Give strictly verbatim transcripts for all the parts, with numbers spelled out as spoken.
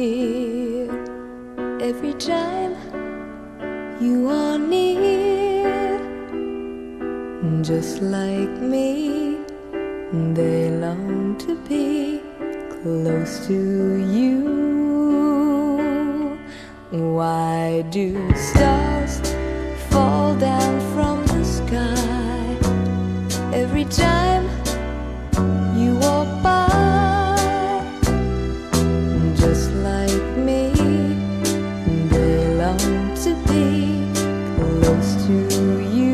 near. Every time you are near, just like me, they long to be close to you. Why do stars fall down from the sky every time you walk by? Just like me, they long to be close to you.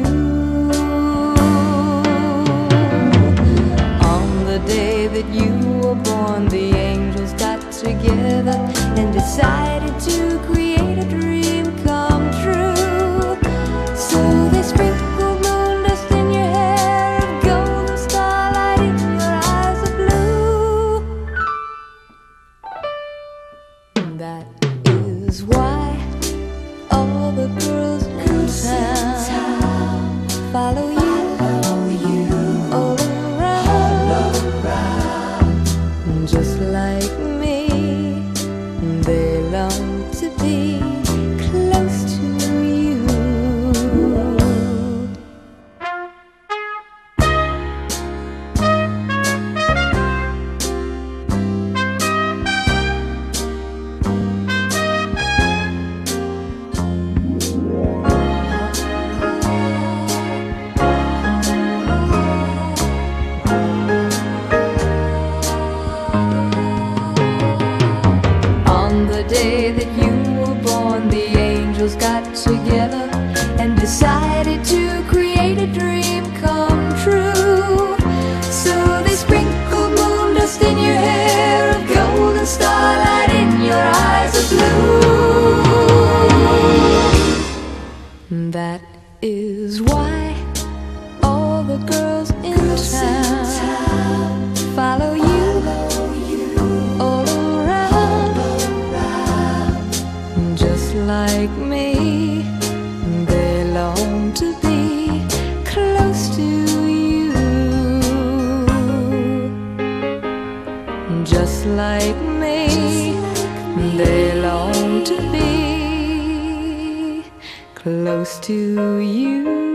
On the day that you were born, the angels got together and decided to create a dream come true. So they sprinkled moon dust in your hair of gold and starlight in your eyes of blue. That is why all the girls in town follow you all around. Just like me, they long to be close to you. On the day that you were born, the angels got together and decided to create a dream come true. So they sprinkled moon dust in your hair of gold and starlight in your eyes of blue. That is why all the girls in town follow you all around. Just like me, they long to be close to you. Just like me, they long to be close to you.